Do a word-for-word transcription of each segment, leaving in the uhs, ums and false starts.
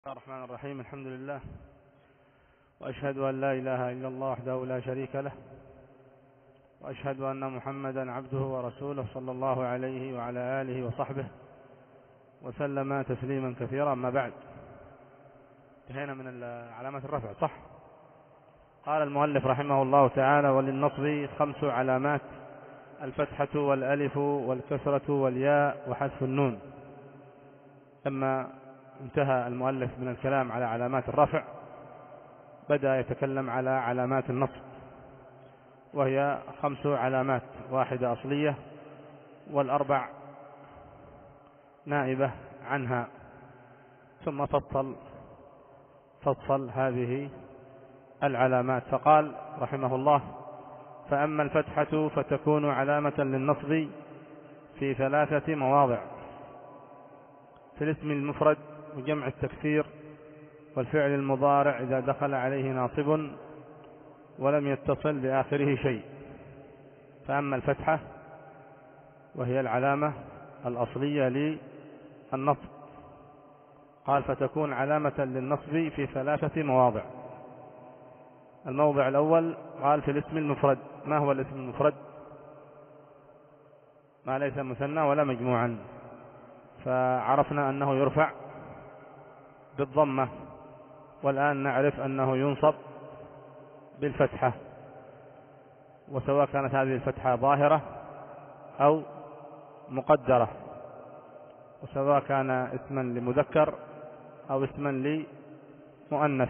بسم الله الرحمن الرحيم. الحمد لله، وأشهد أن لا إله إلا الله وحده لا شريك له، وأشهد أن محمدا عبده ورسوله صلى الله عليه وعلى آله وصحبه وسلم تسليما كثيرا. أما بعد، انتهينا من علامات الرفع، صح؟ قال المؤلف رحمه الله تعالى: وللنصب خمس علامات: الفتحة والألف والكسرة والياء وحذف النون. لما انتهى المؤلف من الكلام على علامات الرفع، بدأ يتكلم على علامات النصب، وهي خمس علامات: واحدة أصلية والأربع نائبة عنها. ثم فصل فصل هذه العلامات فقال رحمه الله: فأما الفتحة فتكون علامة للنصب في ثلاثة مواضع: في الاسم المفرد وجمع التكسير والفعل المضارع إذا دخل عليه ناصب ولم يتصل بآخره شيء. فأما الفتحة وهي العلامة الأصلية للنصب، قال فتكون علامة للنصب في ثلاثة مواضع. الموضع الأول قال في الاسم المفرد. ما هو الاسم المفرد؟ ما ليس مثنى ولا مجموعا. فعرفنا أنه يرفع بالضمة، والآن نعرف أنه ينصب بالفتحة، وسواء كانت هذه الفتحة ظاهرة أو مقدرة، وسواء كان اسما لمذكر أو اسما لمؤنث.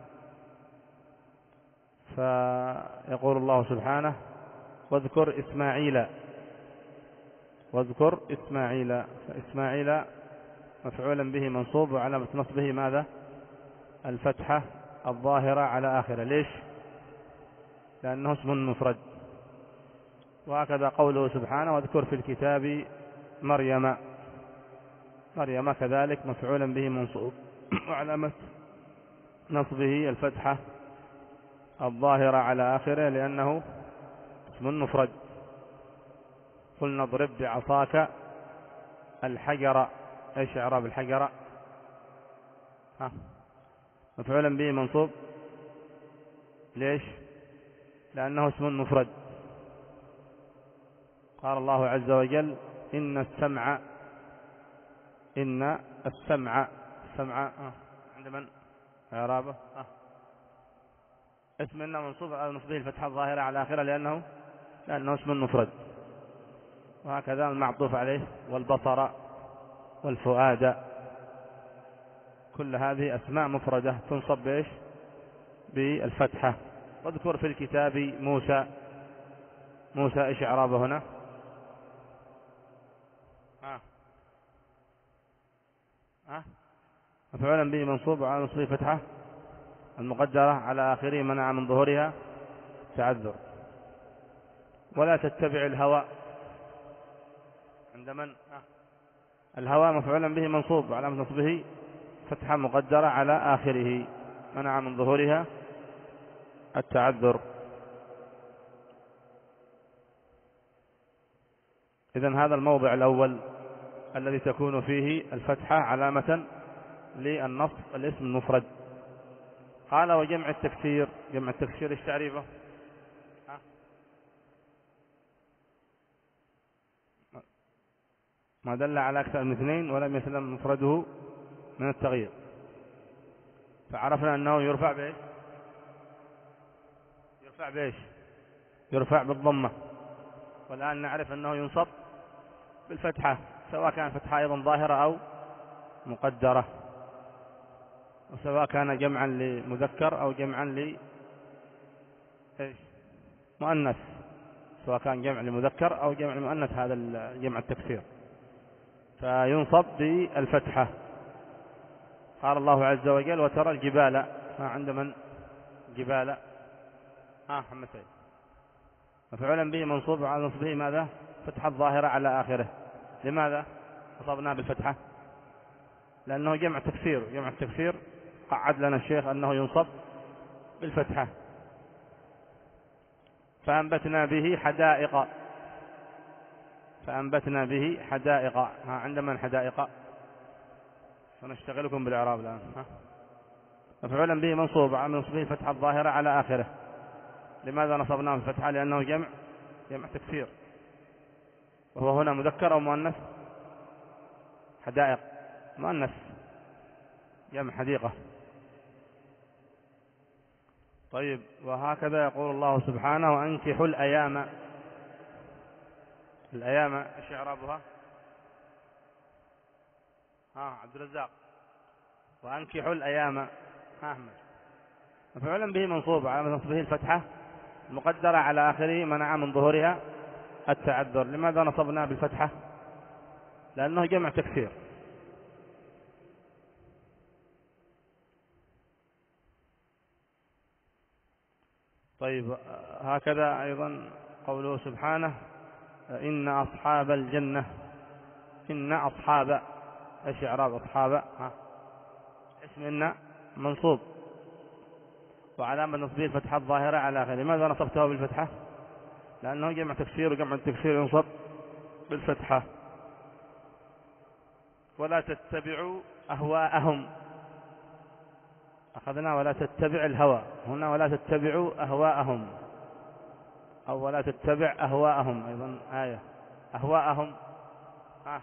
فيقول الله سبحانه: واذكر إسماعيل واذكر إسماعيل. فإسماعيل مفعولا به منصوب، وعلامة نصبه ماذا؟ الفتحة الظاهرة على آخره. ليش؟ لأنه اسم مفرد. وهكذا قوله سبحانه: واذكر في الكتاب مريم. مريم كذلك مفعولا به منصوب، وعلامة نصبه الفتحة الظاهرة على آخره لأنه اسم مفرد. قلنا اضرب بعصاك الحجر. ايش اعراب الحجر؟ ها، مفعولا به منصوب. ليش؟ لأنه اسم مفرد. قال الله عز وجل: إن السمع إن السمع السمع آه. عند من إعرابه؟ آه. اسم إن منصوب على نصبه الفتحة الظاهرة على آخره لأنه لأنه اسم مفرد. وهكذا المعطوف عليه: والبصر والفؤاد. كل هذه أسماء مفردة تنصب بإيش؟ بالفتحة. واذكر في الكتاب موسى. موسى إيش إعرابه هنا؟ آه. آه. مفعولا به منصوب على نصبه فتحة المقدرة على آخره منع من ظهورها تعذر. ولا تتبع الهوى. عند من؟ آه. الهوى مفعولا به منصوب على نصبه فتحة مقدرة على آخره منع من ظهورها التعذر. إذن هذا الموضع الأول الذي تكون فيه الفتحة علامة للنصب الاسم المفرد. قال: وجمع التكسير. جمع التكسير ايش تعريفه؟ ما دل على أكثر من اثنين ولم يسلم مفرده من التغيير. فعرفنا أنه يرفع بإيش؟ يرفع بإيش؟ يرفع بالضمة. والآن نعرف أنه ينصب بالفتحة، سواء كان فتحة أيضا ظاهرة أو مقدرة، وسواء كان جمعا لمذكر أو جمعا لمؤنث، سواء كان جمع لمذكر أو جمع لمؤنث. هذا الجمع التكسير فينصب بالفتحة. قال الله عز وجل: وترى الجبال. ما عند من؟ جبال ها محمد سيد مفعولا به منصوب على نصبه ماذا؟ فتحة الظاهرة على آخره. لماذا نصبناه بالفتحة؟ لأنه جمع تكسير. جمع التكسير قعد لنا الشيخ أنه ينصب بالفتحة. فأنبتنا به حدائق. فأنبتنا به حدائق. ها عند من حدائق؟ سنشتغلكم بالإعراب الآن. ها؟ مفعولا به منصوب على نصبه الفتحة الظاهرة على آخره. لماذا نصبناه الفتحة؟ لأنه جمع جمع تكسير. وهو هنا مذكر أو مؤنث؟ حدائق مؤنث، جمع حديقة. طيب، وهكذا يقول الله سبحانه وأنكحوا الأيام. الأيام ايش إعرابها؟ ها عبد الرزاق. وأنكحوا الأيام. ها أحمد. مفعولا به منصوب على نصبه الفتحة المقدرة على آخره منع من ظهورها التعذر. لماذا نصبنا بالفتحة؟ لأنه جمع تكسير. طيب، هكذا أيضا قوله سبحانه إن أصحاب الجنة. إن أصحاب ايش إعراب أصحاب؟ ها اسم إن منصوب وعلامة نصبه الفتحة الظاهرة على آخره. لماذا نصبته بالفتحة؟ لأنه جمع تكسير، وجمع التكسير ينصب بالفتحة. ولا تتبعوا أهواءهم. أخذنا ولا تتبع الهوى، هنا ولا تتبعوا أهواءهم، أو ولا تتبع أهواءهم أيضا آية. أهواءهم ها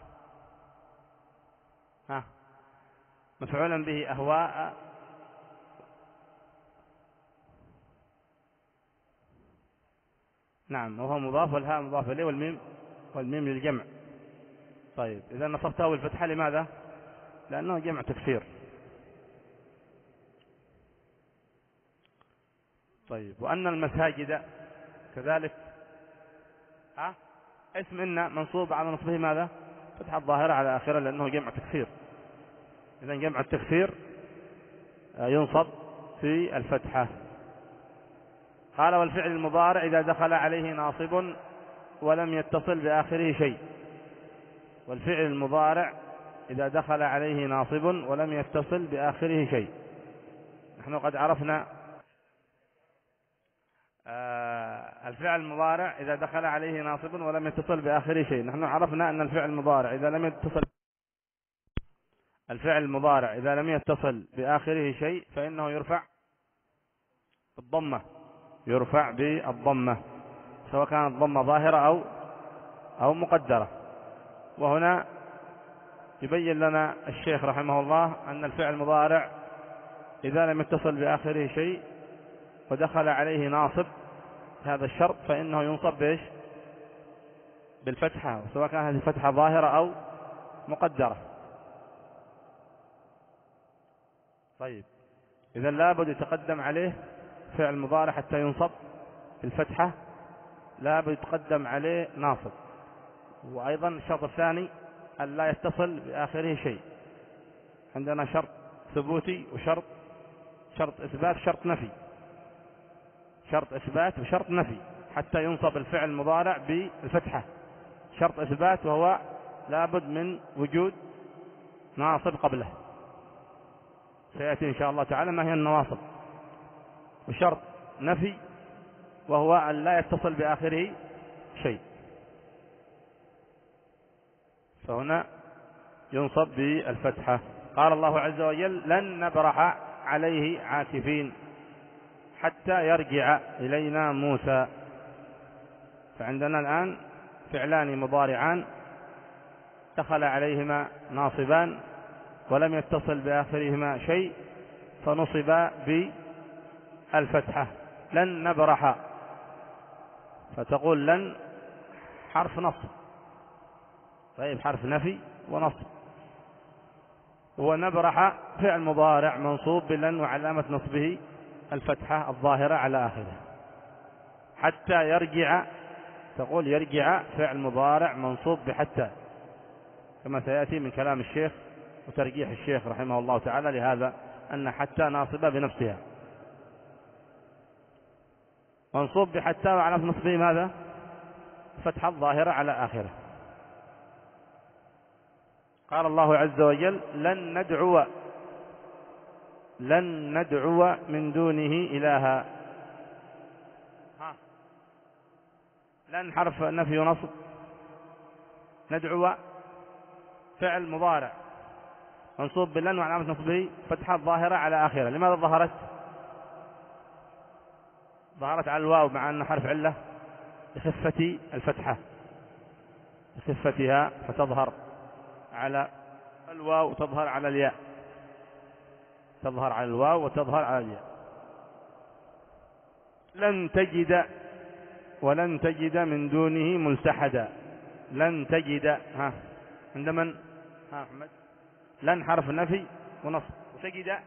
ها مفعولا به أهواء. نعم، وهو مضاف والهاء مضاف إليه والميم والميم للجمع. طيب، إذا نصبته بالفتحة لماذا؟ لأنه جمع تكسير. طيب، وأن المساجد كذلك. ها اسم إن منصوب على نصبه ماذا؟ فتحة الظاهرة على آخره لأنه جمع تكسير. إذا جمع التكسير ينصب في الفتحة. قال والفعل المضارع إذا دخل عليه ناصب ولم يتصل بآخره شيء. والفعل المضارع إذا دخل عليه ناصب ولم يتصل بآخره شيء. نحن قد عرفنا آه الفعل المضارع إذا دخل عليه ناصب ولم يتصل بآخره شيء. نحن عرفنا أن الفعل المضارع إذا لم يتصل الفعل المضارع إذا لم يتصل بآخره شيء فإنه يرفع بالضمة. يرفع بالضمة سواء كانت ضمة ظاهرة أو أو مقدرة. وهنا يبين لنا الشيخ رحمه الله أن الفعل المضارع إذا لم يتصل بآخره شيء ودخل عليه ناصب هذا الشرط فإنه ينصب بإيش؟ بالفتحة، سواء كانت هذه الفتحة ظاهرة أو مقدرة. طيب، إذا لابد يتقدم عليه فعل مضارع حتى ينصب بالفتحة، لابد يتقدم عليه ناصب. وأيضا الشرط الثاني أن لا يتصل بآخره شيء. عندنا شرط ثبوتي وشرط شرط إثبات شرط نفي. شرط إثبات وشرط نفي حتى ينصب الفعل المضارع بالفتحة. شرط إثبات وهو لابد من وجود ناصب قبله، سيأتي إن شاء الله تعالى ما هي النواصب. وشرط نفي وهو أن لا يتصل بآخره شيء، فهنا ينصب بالفتحة. قال الله عز وجل لن نبرح عليه عاكفين حتى يرجع إلينا موسى. فعندنا الآن فعلان مضارعان دخل عليهما ناصبان ولم يتصل بآخرهما شيء فنصب بالفتحة. لن نبرح، فتقول لن حرف نصب، طيب حرف نفي ونصب. ونبرح فعل مضارع منصوب بلن وعلامة نصبه الفتحة الظاهرة على آخره. حتى يرجع، تقول يرجع فعل مضارع منصوب بحتى، كما سيأتي من كلام الشيخ وترجيح الشيخ رحمه الله تعالى لهذا أن حتى ناصبة بنفسها. منصوب بحتى وعلامة نصبه ماذا؟ فتحة الظاهرة على آخره. قال الله عز وجل لن ندعو لن ندعو من دونه إلها. ها. لن حرف نفي ونصب، ندعو فعل مضارع منصوب بلن وعلامة نصبه فتحة ظاهرة على آخرة. لماذا ظهرت؟ ظهرت على الواو مع أن حرف علة بخفة الفتحة، بخفتها، فتظهر على الواو وتظهر على الياء، تظهر على الواو وتظهر على الياء. لن تجد ولن تجد من دونه ملتحدا. لن تجد، ها عند من؟ ها أحمد. لن حرف نفي ونصب، وتجد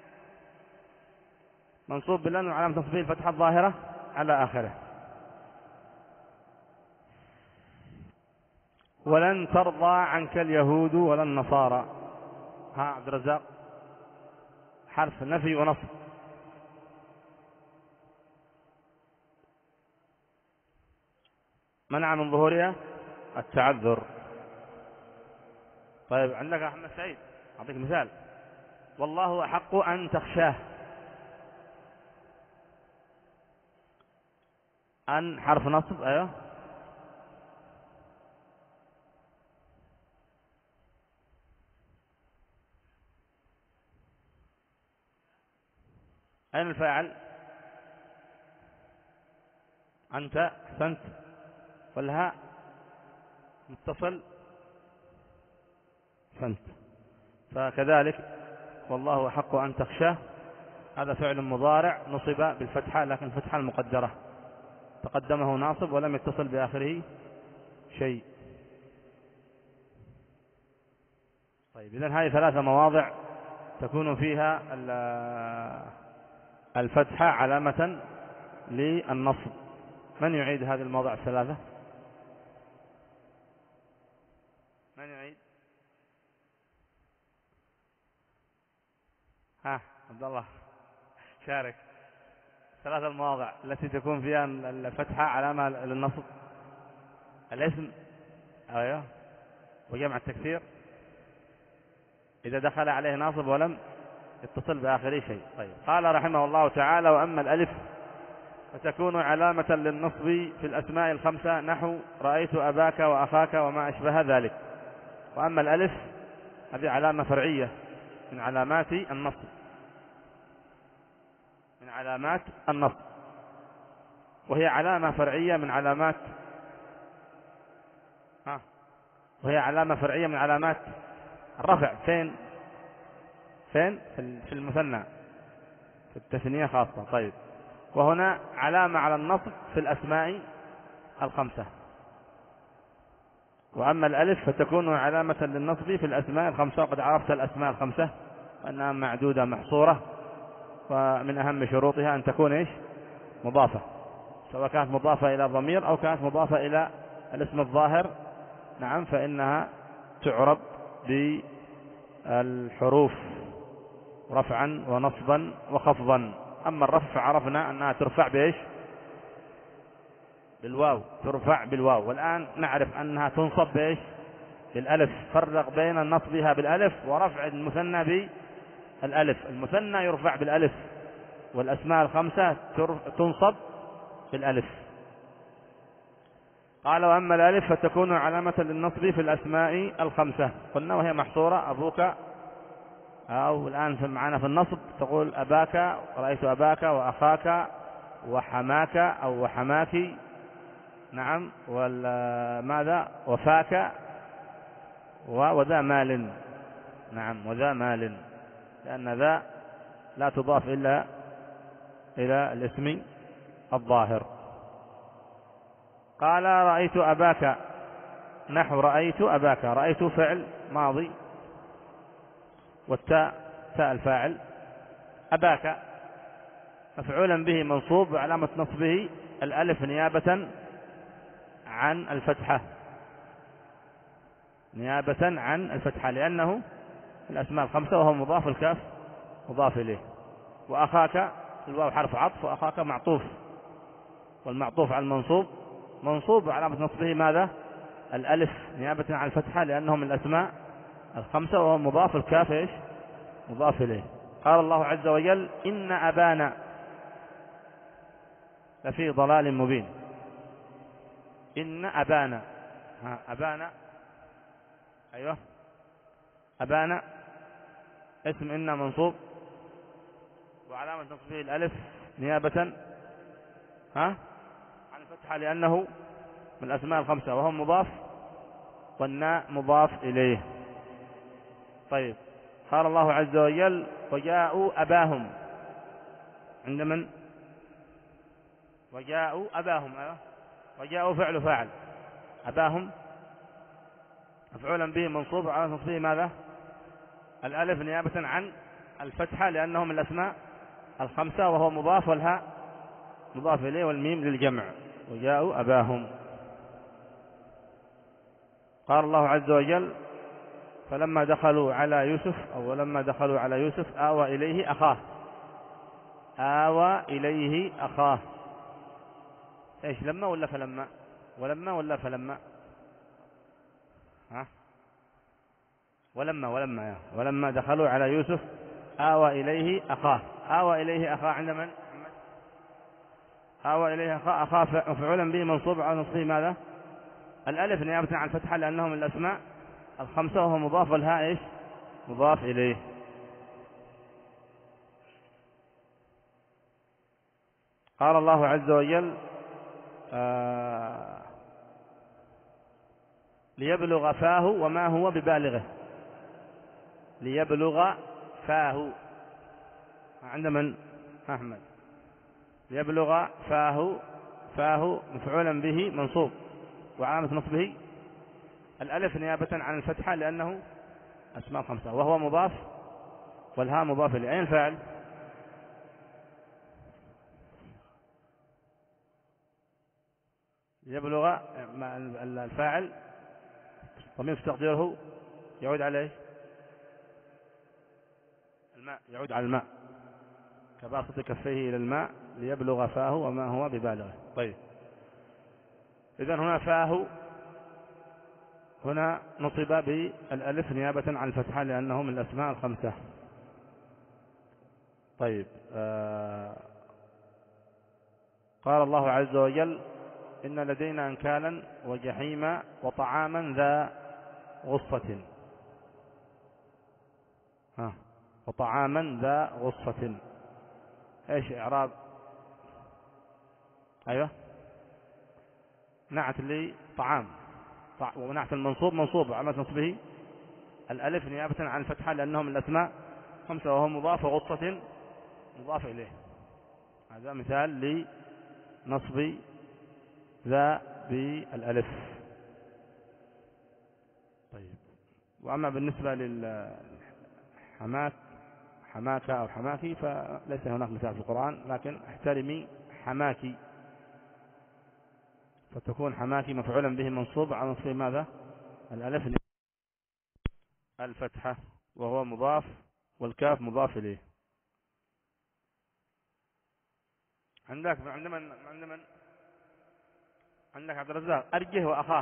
منصوب بلن وعلامة نصبه الفتحة الظاهرة على آخره. ولن ترضى عنك اليهود ولا النصارى. ها عبد الرزاق. حرف نفي ونصب. منع من ظهورها التعذر. طيب عندك أحمد سعيد، أعطيك مثال. والله أحق أن تخشاه. أن حرف نصب، أيوه. أين الفاعل؟ أنت، أحسنت. والهاء متصل، أحسنت. فكذلك والله أحق أن تخشاه هذا فعل مضارع نصب بالفتحة، لكن الفتحة المقدرة، تقدمه ناصب ولم يتصل بآخره شيء. طيب إذن هذه ثلاثة مواضع تكون فيها الفتحة علامة للنصب. من يعيد هذه المواضع الثلاثة؟ من يعيد؟ ها عبد الله شارك. ثلاث المواضع التي تكون فيها الفتحة علامة للنصب. الاسم، ايوه، وجمع التكسير إذا دخل عليه ناصب ولم يتصل بآخره شيء. طيب قال رحمه الله تعالى: وأما الألف فتكون علامة للنصب في الأسماء الخمسة، نحو رأيت أباك وأخاك وما أشبه ذلك. وأما الألف هذه علامة فرعية من علامات النصب، من علامات النصب، وهي علامة فرعية من علامات ها وهي علامة فرعية من علامات الرفع. فين؟ فين؟ في المثنى، في التثنية خاصة. طيب وهنا علامة على النصب في الأسماء الخمسة. وأما الألف فتكون علامة للنصب في الأسماء الخمسة. وقد عرفت الأسماء الخمسة أنها معدودة محصورة، ومن أهم شروطها أن تكون إيش؟ مضافة، سواء كانت مضافة إلى ضمير أو كانت مضافة إلى الاسم الظاهر. نعم، فإنها تعرب بالحروف رفعا ونصبا وخفضا. أما الرفع فعرفنا أنها ترفع بإيش؟ بالواو، ترفع بالواو. والآن نعرف أنها تنصب بإيش؟ بالألف. فرق بين نصبها بالألف ورفع المثنى بالألف. المثنى يرفع بالألف، والأسماء الخمسة تنصب بالألف. قال: وأما الألف فتكون علامة للنصب في الأسماء الخمسة. قلنا وهي محصورة: أبوك، أو الآن معنا في النصب تقول أباك، رأيت أباك وأخاك وحماك أو وحماك. نعم، وماذا؟ وفاك وذا مال. نعم، وذا مال، لأن ذا لا تضاف إلا إلى الاسم الظاهر. قال: رأيت أباك، نحو رأيت أباك. رأيت فعل ماضي، والتاء تاء الفاعل. أباك مفعولا به منصوب، وعلامة نصبه الألف نيابة عن الفتحة، نيابة عن الفتحة، لأنه الأسماء الخمسة وهو مضاف، الكاف مضاف إليه. وأخاك الواو حرف عطف، وأخاك معطوف، والمعطوف على المنصوب منصوب، وعلامة نصبه ماذا؟ الألف نيابة عن الفتحة، لأنه من الأسماء الخمسة وهو مضاف، الكاف إيش؟ مضاف إليه. قال الله عز وجل: إن أبانا لفي ضلال مبين. إن أبانا، ها أبانا، أيوه أبانا اسم إن منصوب وعلامة نصبه الألف نيابة ها عن الفتحة لأنه من الأسماء الخمسة، وهو مضاف، والناء مضاف إليه. طيب، قال الله عز وجل وجاءوا أباهم عند من؟ وجاءوا أباهم. أيوه، وجاءوا فعل فاعل، أباهم مفعولا به منصوب وعلامة نصبه ماذا؟ الألف نيابة عن الفتحة لأنه من الأسماء الخمسة، وهو مضاف، والهاء مضاف إليه، والميم للجمع. وجاءوا أباهم. قال الله عز وجل فلما دخلوا على يوسف أو لما دخلوا على يوسف آوى إليه أخاه. آوى إليه أخاه. إيش، لما ولا فلما؟ ولما ولا فلما؟ ها؟ ولما ولما يا ولما دخلوا على يوسف آوى إليه أخاه. آوى إليه أخاه عند من؟ آوى إليه أخاه. أخاه مفعولا به منصوب على نصبه ماذا؟ الألف نيابة عن الفتحة لأنه من الأسماء الخمسة، وهو مضاف، والهاء إيش؟ مضاف إليه. قال الله عز وجل آه ليبلغ فاه وما هو ببالغه. ليبلغ فاه عند من؟ أحمد. ليبلغ فاه. فاه مفعولا به منصوب وعلامة نصبه الألف نيابة عن الفتحة لأنه أسماء خمسة، وهو مضاف، والهاء مضاف إليه. أين الفاعل؟ يبلغ الفاعل ضمير تقديره يعود عليه الماء، يعود على الماء كباسط كفيه إلى الماء ليبلغ فاه وما هو ببالغه. طيب، إذن هنا فاه هنا نصب بالألف نيابة عن الفتحة لأنه من الأسماء الخمسة. طيب، آه قال الله عز وجل إن لدينا أنكالا وجحيما وطعاما ذا غصة. ها وطعاما ذا غصة. ايش اعراب؟ ايوه، نعت لي طعام، ونعت المنصوب منصوب علامة نصبه الألف نيابة عن الفتحة لأنه من الأسماء خمسة، وهو مضاف، وغصة مضاف إليه. هذا مثال لنصب ذا بالألف. طيب، وأما بالنسبة للحماك حماك أو حماكي فليس هناك مثال في القرآن، لكن احترمي حماكي، فتكون حماكي مفعولا به منصوب على نصبه ماذا؟ الألف الفتحة، وهو مضاف، والكاف مضاف إليه. عندك عند من؟ عند من؟ عندك عبد الرزاق. أرجه وأخاه.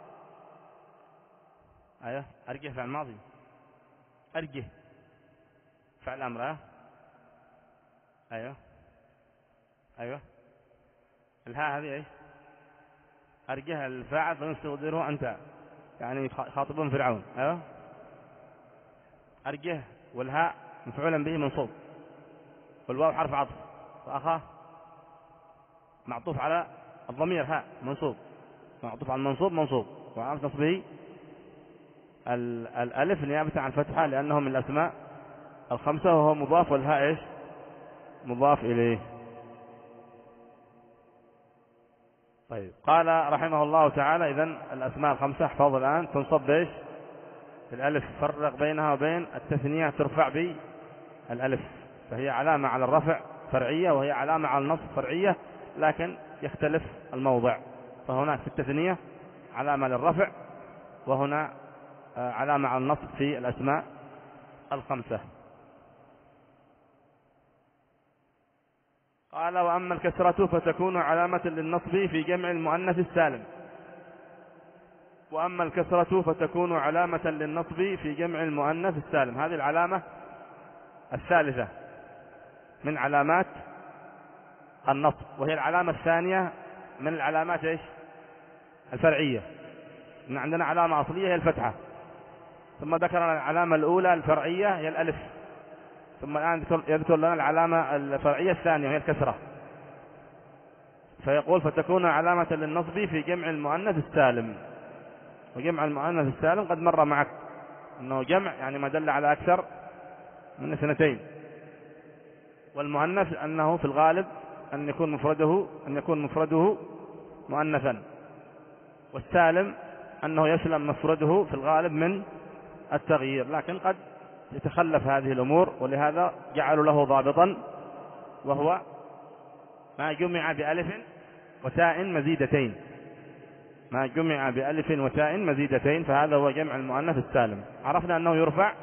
أيوه، أرجه فعل ماضي. أرجه فعل أمر. أيوه أيوه، الهاء هذه إيش؟ أرجه الفاعل فنستقدره أنت، يعني خاطبون فرعون. أيوه، أرجه، والهاء مفعولا به منصوب، والواو حرف عطف، وأخاه معطوف على الضمير هاء منصوب، معطوف على المنصوب منصوب، وعلامة نصبه الألف نيابة عن فتحة لأنه من الأسماء الخمسة، وهو مضاف، والهاء إيش؟ مضاف إليه. طيب، قال رحمه الله تعالى إذن الأسماء الخمسة احفظ الآن تنصب إيش؟ الألف. فرق بينها وبين التثنية ترفع بالألف، فهي علامة على الرفع فرعية، وهي علامة على النصب فرعية، لكن يختلف الموضع. فهناك في التثنية علامة للرفع، وهنا علامة على النصب في الأسماء الخمسة. قال وأما الكسرة فتكون علامة للنصب في جمع المؤنث السالم. وأما الكسرة فتكون علامة للنصب في جمع المؤنث السالم. هذه العلامة الثالثة من علامات النصب، وهي العلامة الثانية من العلامات إيش؟ الفرعية. إن عندنا علامة أصلية هي الفتحة، ثم ذكرنا العلامة الأولى الفرعية هي الألف، ثم الآن يذكر لنا العلامة الفرعية الثانية وهي الكسرة. فيقول فتكون علامة للنصب في جمع المؤنث السالم. وجمع المؤنث السالم قد مر معك أنه جمع يعني ما دل على أكثر من اثنتين، والمؤنث أنه في الغالب أن يكون مفرده أن يكون مفرده مؤنثا، والسالم أنه يسلم مفرده في الغالب من التغيير، لكن قد يتخلف هذه الأمور، ولهذا جعلوا له ضابطا وهو ما جمع بألف وتاء مزيدتين. ما جمع بألف وتاء مزيدتين فهذا هو جمع المؤنث السالم. عرفنا أنه يرفع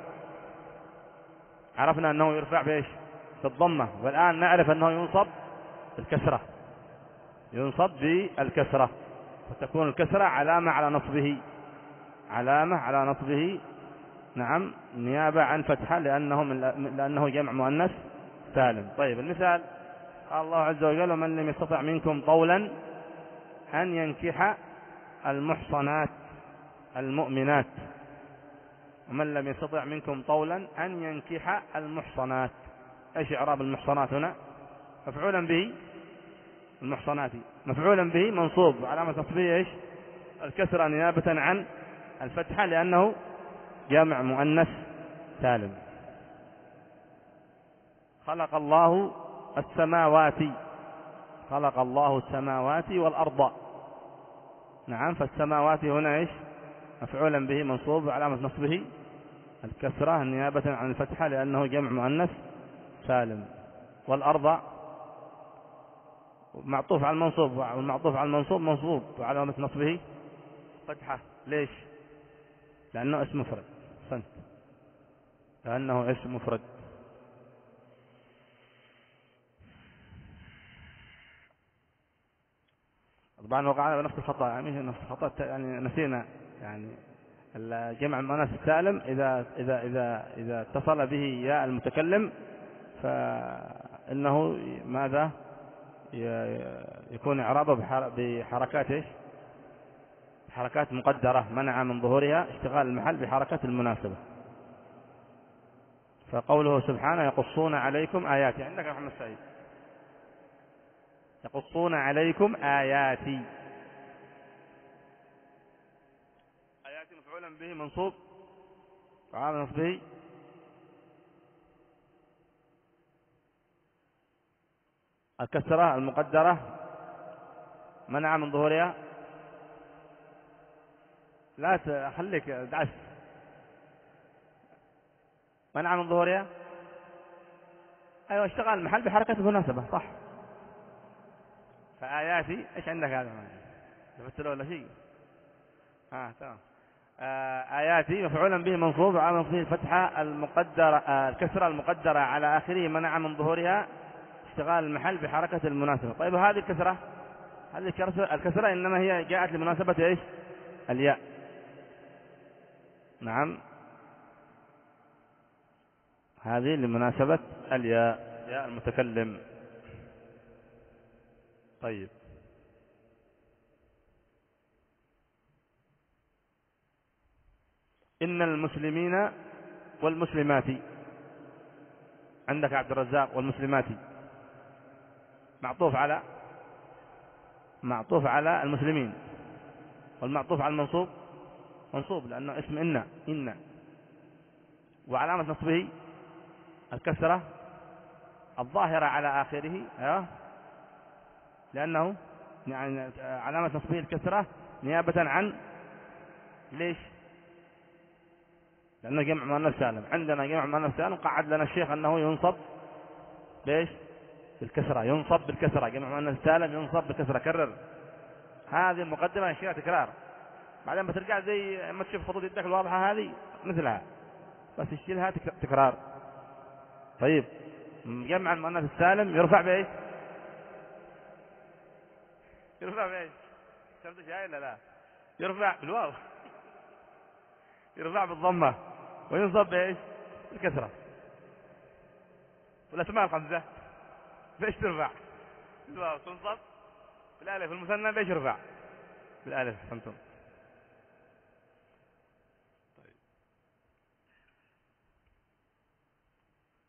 عرفنا أنه يرفع بإيش؟ بالضمة. والآن نعرف أنه ينصب بالكسرة ينصب بالكسرة فتكون الكسرة علامة على نصبه علامة على نصبه نعم، نيابة عن فتحة لأنه, من لأنه جمع مؤنث سالم. طيب المثال قال الله عز وجل ومن لم يستطع منكم طولا أن ينكح المحصنات المؤمنات. ومن لم يستطع منكم طولا أن ينكح المحصنات. ايش اعراب المحصنات هنا؟ مفعولا به المحصنات مفعولا به منصوب علامة نصبه ايش؟ الكسرة نيابة عن الفتحة لأنه جمع مؤنث سالم. خلق الله السماوات خلق الله السماوات والأرض. نعم، فالسماوات هنا ايش؟ مفعولا به منصوب علامة نصبه الكسرة نيابة عن الفتحة لأنه جمع مؤنث سالم. والأرض معطوف على المنصوب، والمعطوف على المنصوب منصوب علامة نصبه فتحة. ليش؟ لأنه اسم مفرد. صنت. لأنه اسم مفرد. طبعا وقعنا بنفس الخطأ، يعني نفس الخطأ يعني نسينا يعني الجمع المؤنث السالم إذا إذا إذا إذا اتصل به ياء المتكلم فإنه ماذا؟ يكون إعرابه بحركات ايش؟ حركات مقدرة منع من ظهورها اشتغال المحل بحركة المناسبة. فقوله سبحانه يقصون عليكم آياتي. عندك يا محمد سعيد؟ يقصون عليكم آياتي. آياتي مفعولا به منصوب وعامل نصبه الكسرة المقدرة منع من ظهورها. لا تخليك دعس. منع من ظهورها ايوه اشتغل المحل بحركة المناسبة صح. فآياتي ايش عندك هذا؟ شفت له ولا شيء؟ اه تمام. آه آياتي مفعولا به منصوب وعامل فيه الفتحة المقدرة آه الكسرة المقدرة على آخره منع من ظهورها اشتغال المحل بحركة المناسبة. طيب هذه الكسرة هذه الكسرة إنما هي جاءت لمناسبة ايش؟ الياء. نعم، هذه لمناسبة الياء ياء المتكلم. طيب إن المسلمين والمسلمات. عندك عبد الرزاق والمسلمات معطوف على معطوف على المسلمين، والمعطوف على المنصوب منصوب لأنه اسم إن إن وعلامة نصبه الكسرة الظاهرة على آخره أيوه لأنه يعني علامة نصبه الكسرة نيابة عن ليش؟ لأنه جمع مؤنث سالم. عندنا جمع مؤنث سالم قعد لنا الشيخ أنه ينصب ليش؟ بالكسرة. ينصب بالكسرة جمع مؤنث سالم ينصب بالكسرة. كرر هذه المقدمة أشياء تكرار، بعدين بترجع زي ما تشوف خطوط يدك الواضحة هذه مثلها بس يشيلها تكرار. طيب جمع المؤنث السالم يرفع بإيش؟ يرفع بإيش؟ شفت شيء ولا لا؟ يرفع بالواو يرفع بالضمة وينصب بإيش؟ بالكسرة. والأسماء الخمسة بإيش ترفع؟ بالواو تنصب بالألف. المثنى بإيش يرفع؟ بالألف. فهمتم؟ طيب.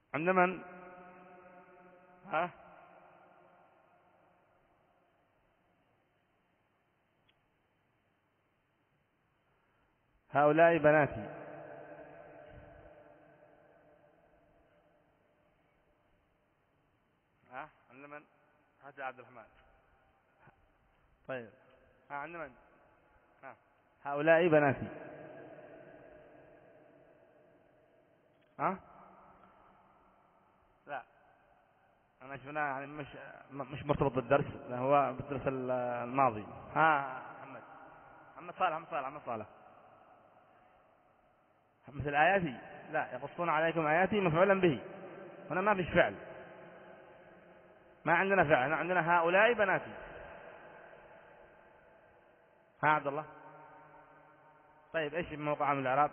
عند من؟ ها؟ هؤلاء بناتي. ها؟ عند من؟ هذا عبد الرحمن. طيب ها عند من؟ ها هؤلاء بناتي. ها؟ لا أنا شفنا يعني مش مش مرتبط بالدرس، هو بالدرس الماضي. ها محمد محمد صالح محمد صالح محمد صالح مثل آياتي. لا، يقصون عليكم آياتي مفعولا به. هنا ما فيش فعل، ما عندنا فعل، عندنا هؤلاء بناتي. ها عبد الله. طيب ايش موقعها من الإعراب؟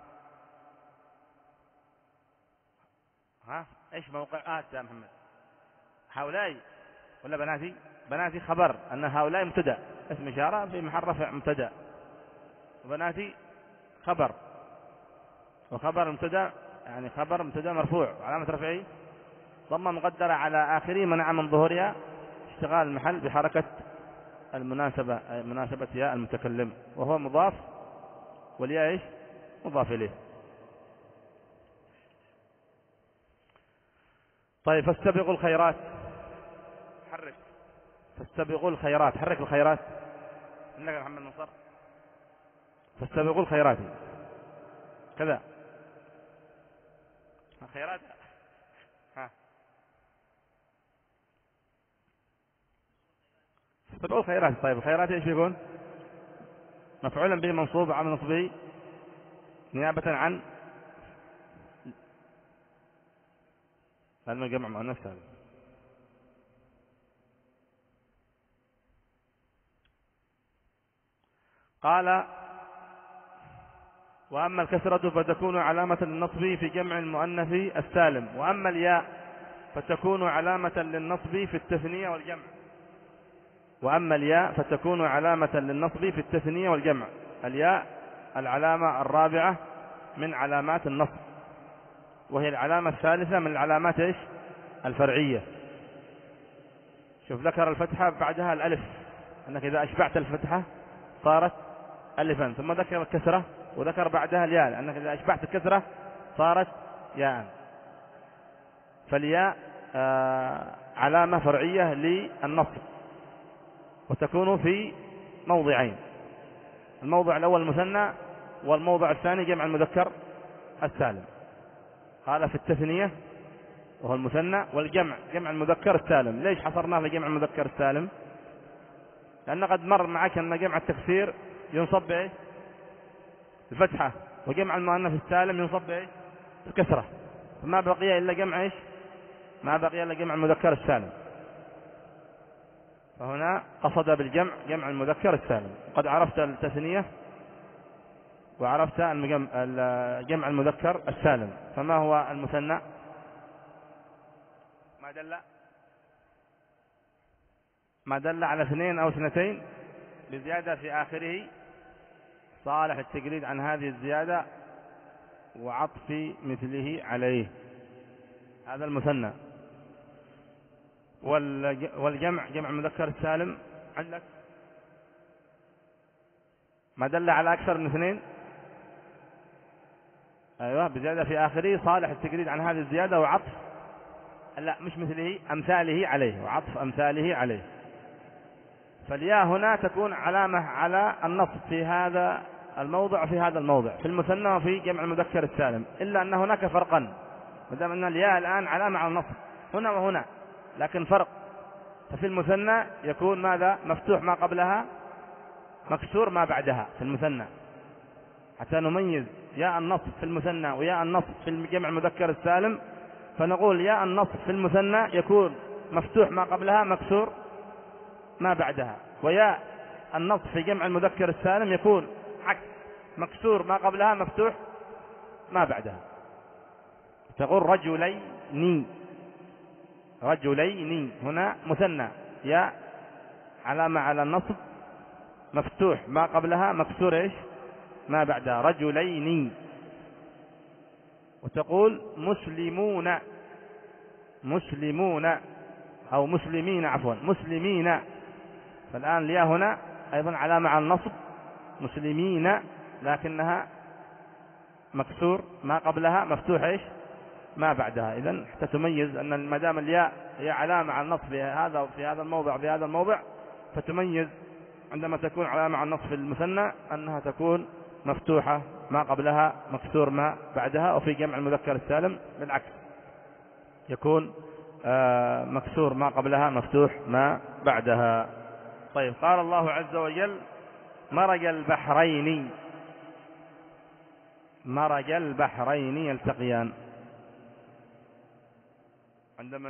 ها ايش موقع آه يا محمد؟ هؤلاء ولا بناتي؟ بناتي خبر، أن هؤلاء مبتدأ، اسم إشارة في محل رفع مبتدأ، وبناتي خبر، وخبر مبتدأ يعني خبر مبتدأ مرفوع علامة رفعه ضمة مقدرة على آخره منع من ظهورها اشتغال المحل بحركة المناسبة، مناسبة ياء المتكلم، وهو مضاف والياء ايش؟ مضاف إليه. طيب فاستبقوا الخيرات. حرك فاستبقوا الخيرات، حرك الخيرات. عندك محمد نصر. فاستبقوا الخيرات كذا الخيرات. ها فاستبقوا الخيرات. طيب الخيرات ايش يكون؟ مفعولا به منصوب على نصبه نيابة عن هذا جمع مؤنث سالم. قال وأما الكسرة فتكون علامة للنصب في جمع المؤنث السالم، وأما الياء فتكون علامة للنصب في التثنية والجمع. وأما الياء فتكون علامة للنصب في التثنية والجمع. الياء العلامة الرابعة من علامات النصب، وهي العلامة الثالثة من العلامات ايش؟ الفرعية. شوف ذكر الفتحة بعدها الألف، أنك إذا أشبعت الفتحة صارت ألفا، ثم ذكر الكسرة وذكر بعدها الياء، لأنك إذا أشبعت الكسرة صارت ياء. فالياء آه علامة فرعية للنصب، وتكون في موضعين: الموضع الأول المثنى، والموضع الثاني جمع المذكر السالم. هذا في التثنية وهو المثنى، والجمع جمع المذكر السالم. ليش حصرناه لجمع المذكر السالم؟ لأن قد مر معك أن جمع التكسير ينصب بايه؟ الفتحة، وجمع المؤنث السالم ينصب بايه؟ الكسرة، فما بقي إلا جمع ايش؟ ما بقي إلا جمع المذكر السالم. فهنا قصد بالجمع جمع المذكر السالم. قد عرفت التثنية وعرفت جمع المذكر السالم، فما هو المثنى؟ ما دل ما دل على اثنين أو اثنتين بزيادة في آخره صالح التجريد عن هذه الزيادة وعطف مثله عليه، هذا المثنى. والجمع جمع المذكر السالم عندك ما دل على أكثر من اثنين، أيوة، بزيادة في آخره صالح التجريد عن هذه الزيادة وعطف لا مش مثله أمثاله عليه، وعطف أمثاله عليه. فالياء هنا تكون علامة على النصب في هذا الموضع وفي هذا الموضع، في المثنى وفي جمع المذكر السالم، إلا أن هناك فرقا، ما دام أن الياء الآن علامة على النصب هنا وهنا، لكن فرق. ففي المثنى يكون ماذا؟ مفتوح ما قبلها، مكسور ما بعدها في المثنى، حتى نميز ياء النصب في المثنى وياء النصب في جمع المذكر السالم. فنقول ياء النصب في المثنى يكون مفتوح ما قبلها، مكسور ما بعدها، وياء النصب في جمع المذكر السالم يكون عكس، مكسور ما قبلها، مفتوح ما بعدها. تقول رجلين، رجلين هنا مثنى، ياء علامة على النصب، مفتوح ما قبلها، مكسور ايش؟ ما بعدها، رجلين. وتقول مسلمون، مسلمون أو مسلمين عفوا مسلمين. فالآن الياء هنا أيضا علامة على النصب مسلمين، لكنها مكسور ما قبلها مفتوح إيش ما بعدها. إذن حتى تميز أن ما دام الياء هي علامة على النصب في هذا في هذا الموضع في هذا الموضع، فتميز عندما تكون علامة على النصب في المثنى أنها تكون مفتوحة ما قبلها مكسور ما بعدها، وفي جمع المذكر السالم بالعكس يكون آه مكسور ما قبلها مفتوح ما بعدها. طيب قال الله عز وجل مرج البحرين، مرج البحرين يلتقيان. عندما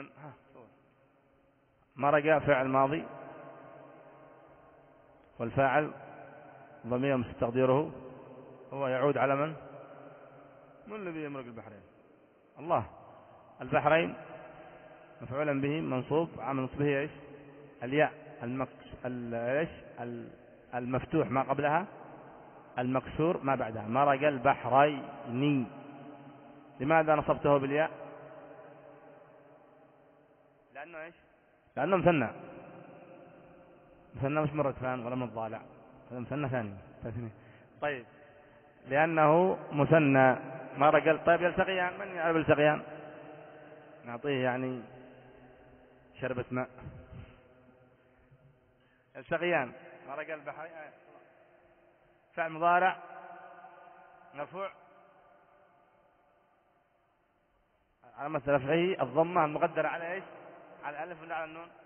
مرج فعل ماضي والفاعل ضمير مستقدره هو يعود على من؟ من الذي يمرج البحرين؟ الله. البحرين مفعولا به منصوب عامل نصبه ايش؟ الياء المكس... ايش المفتوح ما قبلها المكسور ما بعدها. مرج البحرين. لماذا نصبته بالياء؟ لأنه ايش؟ لأنه مثنى، مثنى مش مرة فان ولا من الضالع، هذا مثنى ثاني. طيب لأنه مثنى مرج. طيب يلتقيان، من يعرف يلتقيان؟ نعطيه يعني شربة ماء. يلتقيان مرج البحرين فعل مضارع مرفوع علامة رفعه الضمة المقدرة على ايش؟ على الألف ولا على النون؟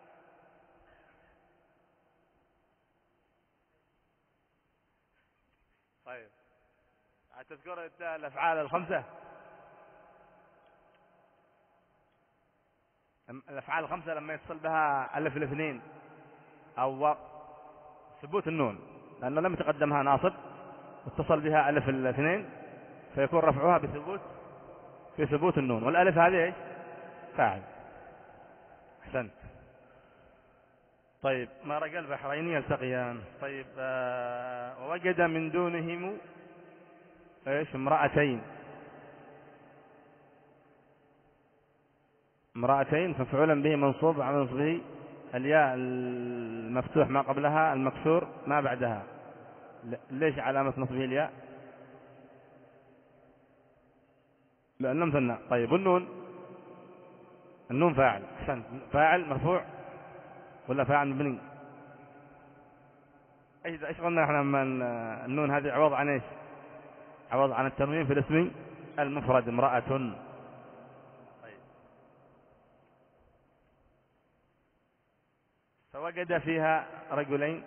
طيب تذكر الأفعال الخمسة، الأفعال الخمسة لما يتصل بها ألف الاثنين أو ثبوت النون، لأنه لم يتقدمها ناصب واتصل بها ألف الاثنين فيكون رفعها بثبوت في ثبوت النون، والألف هذه ايش؟ فاعل. أحسنت. طيب مرج البحرين يلتقيان. طيب آه ووجد من دونهم ايش؟ امرأتين. امرأتين مفعولا به منصوب على نصبه الياء المفتوح ما قبلها المكسور ما بعدها. ليش علامة نصبه الياء؟ لأنه مثنى. طيب والنون؟ النون فاعل. أحسنت. فاعل مرفوع ولا فاعل مبني؟ ايش ايش قلنا احنا من النون هذه عوض عن ايش؟ عوض عن التنوين في الاسم المفرد امرأة. طيب فوجد فيها رجلين.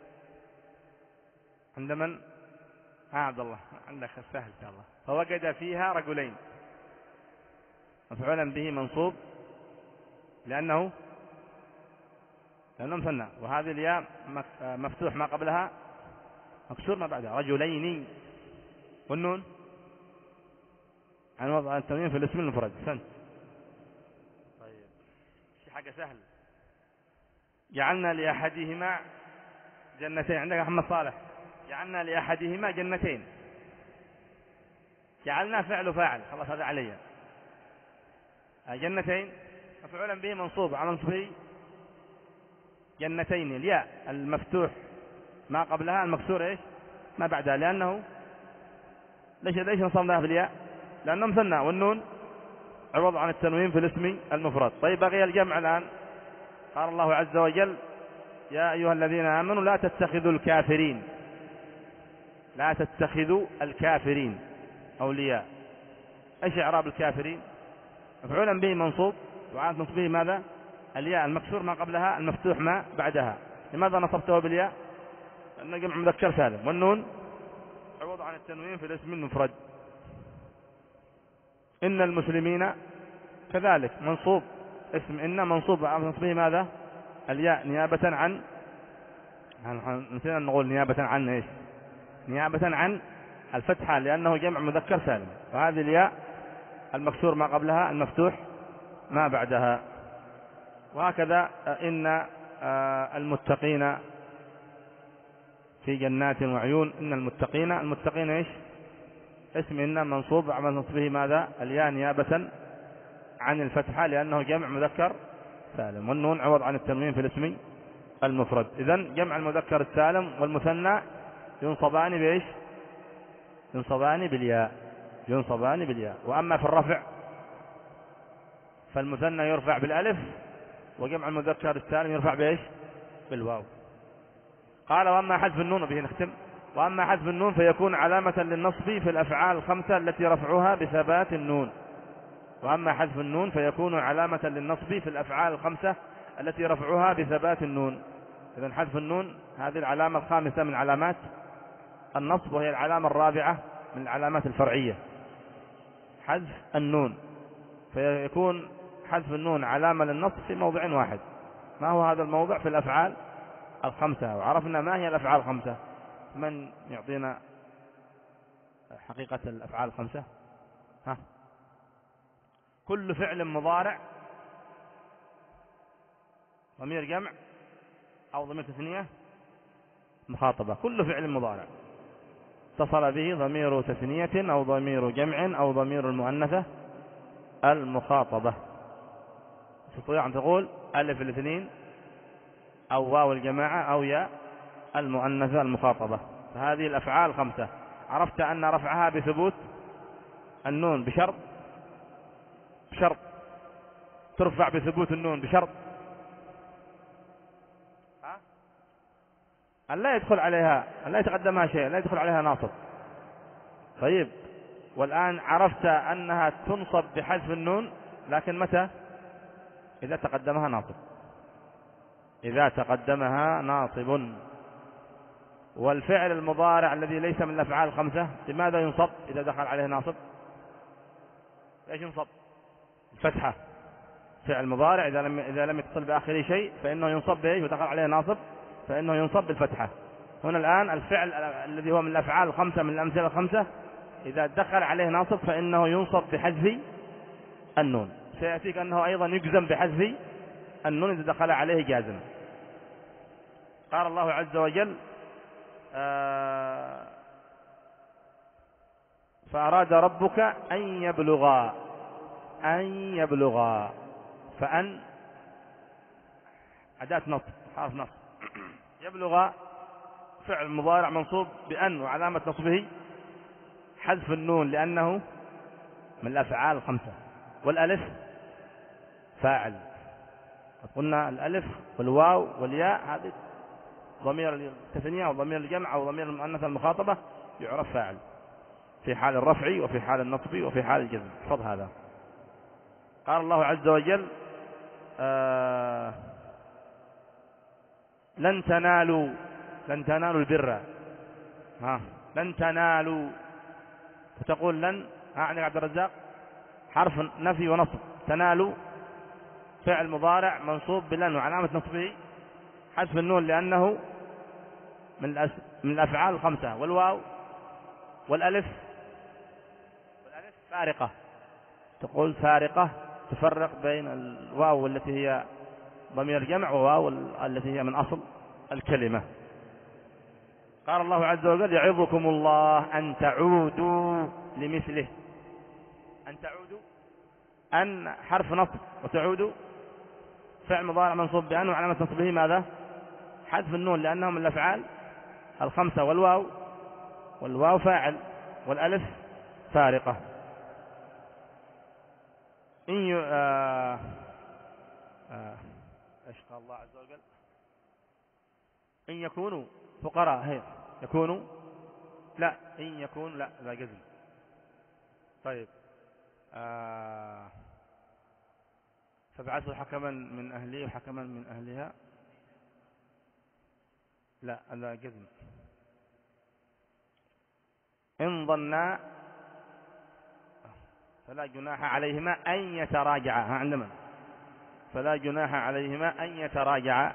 عند من؟ ها عبد الله عندك سهل ان شاء الله. فوجد فيها رجلين مفعولا به منصوب لأنه لأنه مثنى، وهذه الياء مفتوح ما قبلها مكسور ما بعدها رجلين. والنون عن وضع التنوين في الاسم المفرد. سنت. طيب شي حاجة سهل. جعلنا لأحدهما جنتين. عندك محمد صالح. جعلنا لأحدهما جنتين. جعلنا فعل فاعل خلاص هذا علي. جنتين مفعولا به منصوب على نصبه جنتين الياء المفتوح ما قبلها المكسور ايش ما بعدها. لأنه ليش ليش نصبناها بالياء؟ لأنه مثنى، والنون عوض عن التنوين في الاسم المفرد. طيب بقي الجمع الآن. قال الله عز وجل يا أيها الذين آمنوا لا تتخذوا الكافرين لا تتخذوا الكافرين أولياء. ايش إعراب الكافرين؟ مفعولا به منصوب وعلامة نصبه ماذا؟ الياء المكسور ما قبلها المفتوح ما بعدها. لماذا نصبته بالياء؟ لأنه جمع مذكر سالم، والنون عوض عن التنوين في الاسم المفرد. إن المسلمين كذلك منصوب اسم إن منصوب وعلامة نصبه ماذا؟ الياء نيابة عن نسينا نقول نيابة عن ايش؟ نيابة عن الفتحة لأنه جمع مذكر سالم، وهذه الياء المكسور ما قبلها المفتوح ما بعدها. وهكذا إن المتقين في جنات وعيون. إن المتقين المتقين ايش؟ اسم إن منصوب عمل نصبه ماذا؟ الياء نيابة عن الفتحة لأنه جمع مذكر سالم، والنون عوض عن التنوين في الاسم المفرد. إذن جمع المذكر السالم والمثنى ينصبان بإيش؟ ينصبان بالياء، ينصبان بالياء. وأما في الرفع فالمثنى يرفع بالألف، وجمع المذكر السالم يرفع بإيش؟ بالواو. قال وأما حذف النون، وبه نختم، وأما حذف النون فيكون علامة للنصب في الأفعال الخمسة التي رفعها بثبات النون. وأما حذف النون فيكون علامة للنصب في الأفعال الخمسة التي رفعها بثبات النون. إذن حذف النون هذه العلامة الخامسة من علامات النصب، وهي العلامة الرابعة من العلامات الفرعية، حذف النون. فيكون حذف النون علامة للنصب في موضع واحد. ما هو هذا الموضع؟ في الأفعال الخمسة. وعرفنا ما هي الأفعال الخمسة. من يعطينا حقيقة الأفعال الخمسة؟ ها؟ كل فعل مضارع ضمير جمع أو ضمير تثنية مخاطبة. كل فعل مضارع اتصل به ضمير تثنية أو ضمير جمع أو ضمير المؤنثة المخاطبة. تستطيع أن تقول ألف الاثنين أو واو الجماعة أو ياء المؤنثة المخاطبة. فهذه الأفعال خمسة. عرفت أن رفعها بثبوت النون بشرط، بشرط ترفع بثبوت النون بشرط ها؟ أن لا يدخل عليها، أن لا يتقدمها شيء، لا يدخل عليها ناصب. طيب، والآن عرفت أنها تنصب بحذف النون، لكن متى؟ إذا تقدمها ناصب، إذا تقدمها ناصب. والفعل المضارع الذي ليس من الأفعال الخمسة لماذا ينصب إذا دخل عليه ناصب؟ ليش ينصب؟ الفتحة. فعل مضارع إذا لم إذا لم يتصل بآخره شيء فإنه ينصب به، ودخل عليه ناصب فإنه ينصب بالفتحة. هنا الآن الفعل الذي هو من الأفعال الخمسة من الأمثلة الخمسة إذا دخل عليه ناصب فإنه ينصب بحذف النون. سيأتيك أنه أيضا يجزم بحذف النون إذا دخل عليه جازم. قال الله عز وجل آه فأراد ربك أن يبلغا، أن يبلغا، فأن أداة نصب، حرف نصب. يبلغ فعل مضارع منصوب بأن، وعلامة نصبه حذف النون لأنه من الأفعال الخمسة. والألف فاعل. قلنا الألف والواو والياء هذه ضمير التثنية أو ضمير الجمع أو ضمير المؤنث المخاطبة يعرف فاعل في حال الرفع وفي حال النصب وفي حال الجزم. احفظ هذا. قال الله عز وجل آه لن تنالوا، لن تنالوا البر، ها لن تنالوا، فتقول لن، ها عندك عبد الرزاق حرف نفي ونصب. تنالوا فعل مضارع منصوب بلن، وعلامة نصبه حذف النون لأنه من من الأفعال الخمسة. والواو والألف، والألف فارقة، تقول فارقة، تفرق بين الواو التي هي ضمير جمع وواو التي هي من أصل الكلمة. قال الله عز وجل يعظكم الله أن تعودوا لمثله. أن تعودوا، أن حرف نصب، وتعودوا فعل مضارع منصوب بأن، وعلامة نصبه ماذا؟ حذف النون لأنه من الأفعال الخمسة. والواو والواو فاعل، والألف فارقة. إن ي... آه... آه... إيش قال الله عز وجل؟ إن يكونوا فقراء، هي يكونوا، لا إن يكون، لا لا جزم. طيب آه... فبعثوا حكما من أهله وحكما من أهلها، لا لا جزم. إن ظنا فلا جناح عليهما أن يتراجعا، ها عندما فلا جناح عليهما أن يتراجعا.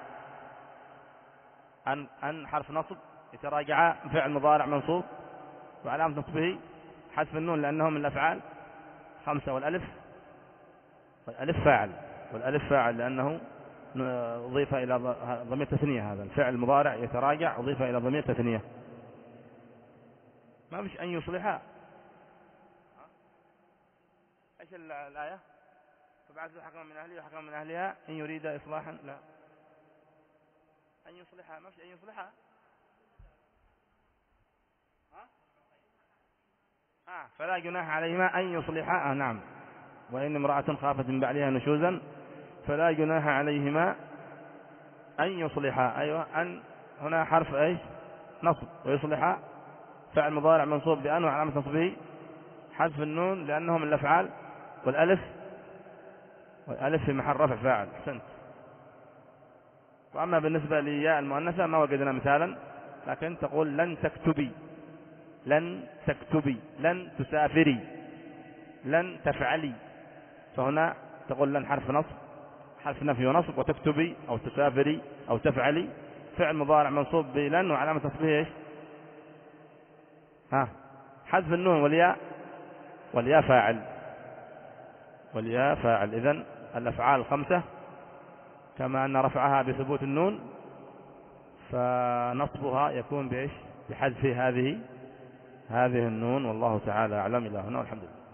أن أن حرف نصب، يتراجعا فعل مضارع منصوب، وعلامة نصبه حذف النون لأنه من الأفعال خمسة. والألف والألف فاعل، والألف فاعل لأنه أضيف إلى ضمير تثنية. هذا الفعل المضارع يتراجع أضيف إلى ضمير تثنية. ما فيش أن يصلحها. إيش الآية؟ فبعث حكما من أهله وحكما من أهلها إن يريد إصلاحا لا أن يصلحها ما في أن يصلحها آه فلا جناح عليهما أن يصلحا آه نعم وإن امرأة خافت من بعدها نشوزا فلا جناح عليهما أن يصلحا أيوة أن هنا حرف إيش نصب ويصلحا فعل مضارع منصوب بأن وعلامة نصبه حذف النون لأنه من الأفعال والألف والألف في محل رفع فاعل أحسنت. وأما بالنسبة لياء المؤنثة ما وجدنا مثالا لكن تقول لن تكتبي لن تكتبي لن تسافري لن تفعلي فهنا تقول لن حرف نصب حرف نفي ونصب وتكتبي أو تسافري أو تفعلي فعل مضارع منصوب بلن وعلامة نصبه ايش ها حذف النون والياء والياء فاعل والياء فاعل إذن الأفعال الخمسة كما أن رفعها بثبوت النون فنصبها يكون بإيش بحذف هذه هذه النون والله تعالى أعلم. إلى هنا والحمد لله.